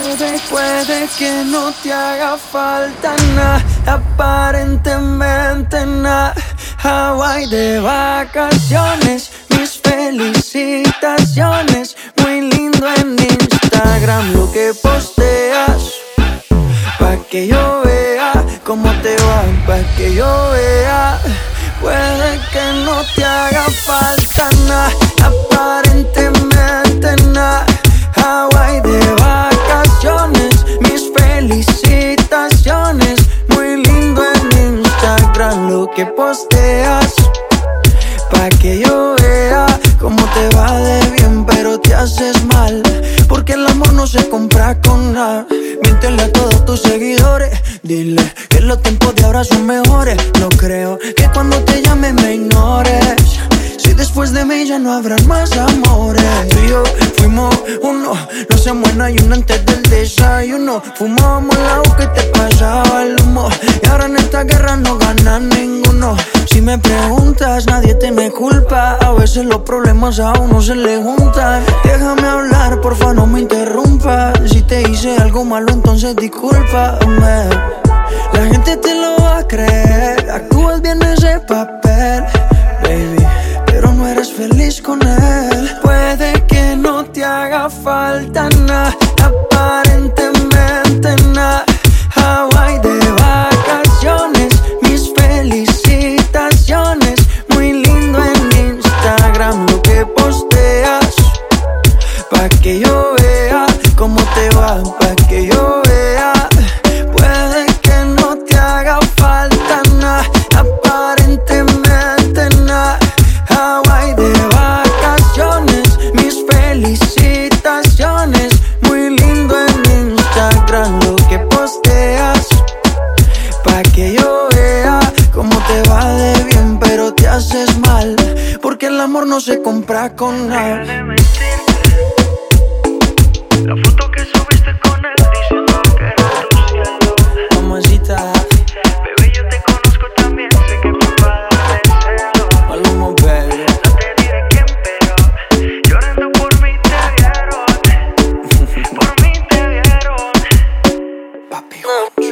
Puede que no te haga falta nada, aparentemente nada. Hawái de vacaciones, mis felicitaciones. Muy lindo en Instagram lo que posteas, pa' que yo vea cómo te va, pa' que yo vea. Puede que no te haga falta nada, aparentemente nada. Hawái de vacaciones, mis felicitaciones. Muy lindo en Instagram lo que posteas, pa' que yo vea cómo te va de bien, pero te haces mal, porque el amor no se compra con nada. Miéntele a todos tus seguidores, dile que los tiempos de ahora son mejores. No creo que cuando te llame me ignores, si después de mí ya no habrán más amores. Tú y yo fuimos uno, no se muera y uno antes del desayuno. Fumábamos el agua que te pasaba el humo, y ahora en esta guerra no gana ninguno. Si me preguntas, nadie tiene culpa, a veces los problemas a uno se le juntan. Déjame hablar, porfa, no me interrumpas. Si te hice algo malo, entonces discúlpame. La gente te lo va a creer, actúas bien ese papel, baby, pero no eres feliz con él. Puede que no te haga falta nada, aparentemente nada. Hawái de vacaciones, mis felicitaciones. Muy lindo en Instagram lo que posteas, pa' que yo vea cómo te va, pa' que yo vea. Puede que no te haga falta nada, aparentemente nada. Hawái de vacaciones, mis felicitaciones. Muy lindo en Instagram lo que posteas, pa' que yo vea cómo te va de bien, pero te haces mal, porque el amor no se compra con nada. Deja de mentirte. La foto que subiste con él diciendo que era tu cielo. Mamacita, Bebé, yo te conozco también, sé que fue para darme celo. Maluma, baby. No te diré quién, pero llorando por mí te vieron. Por mí te vieron. Papi,